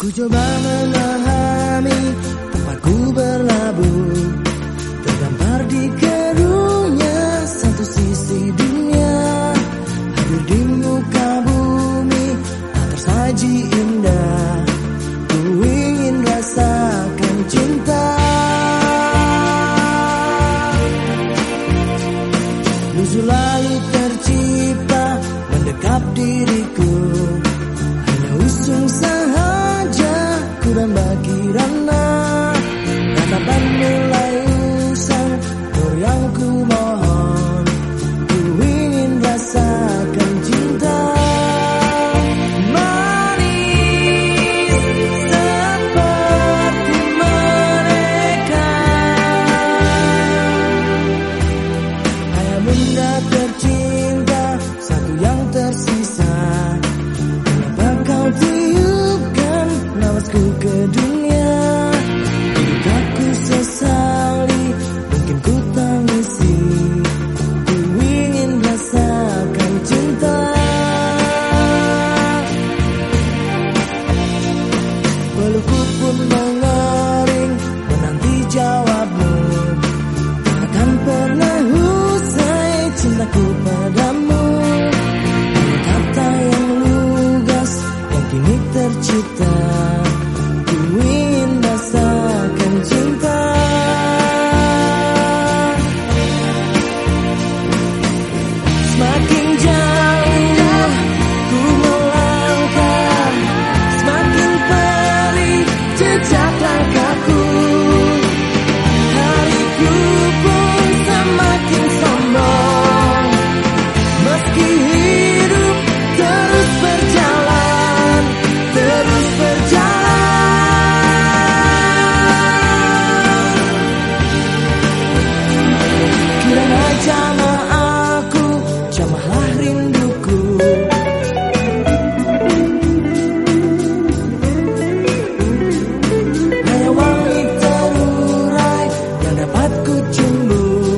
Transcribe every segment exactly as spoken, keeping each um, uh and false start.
Ku coba memahami tempat ku berlabuh, terdampar di keruhnya satu sisi dunia. Hadir di muka bumi tak tersaji indah, ku ingin rasakan cinta. Lusu lalu tercipta mendekap diriku, hanya usung sahaja ku dan kirana. Tatapan mulai usang, nur yang ku mohon, ku ingin rasakan cinta. Manis seperti mereka, ayah bunda tercinta, satu yang tersisa. Kenapa kau tiupkan nawasku ke dunia? Hidup aku sesali, mungkin ku tangisi, ku ingin rasakan cinta. Pelukku pun mengering menanti jawabmu, takkan pernah usai cintaku padamu. Kata yang lugas yang kini tercipta, ku ingin rasakan cinta. Semakin jauh ku melangkah, semakin perih jejak langkahku. Hariku pun semakin sombong, meski hidup terus berjalan, terus berjalan. Kirana jamah aku, jamahlah rinduku. Hanya wangi terurai yang dapat ku cumbu.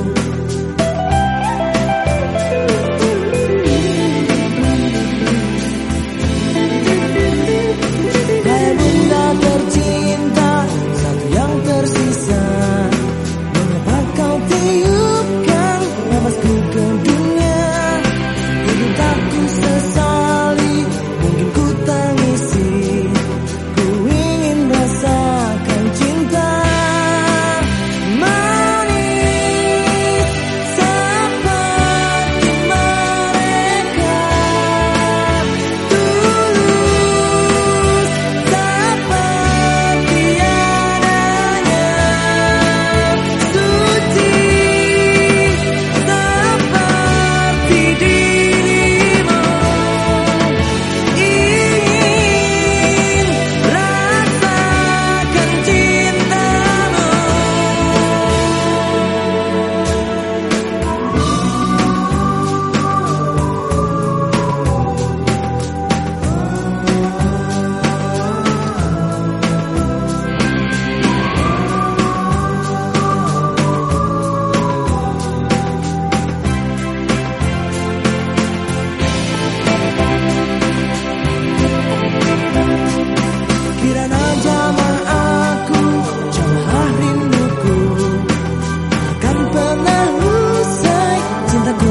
Hai bunda tercinta, satu yang tersisa. Mengapa kau tiupkan nafasku ke dunia? Hidup tak ku sesali, mungkin ku tangisi, ku ingin rasakan cinta. Manis seperti mereka, tulus seperti adanya, suci seperti dirimu. Ingin rasakan cintamu. Kirana jamah aku, jamahlah rinduku, takkan pernah usai cintaku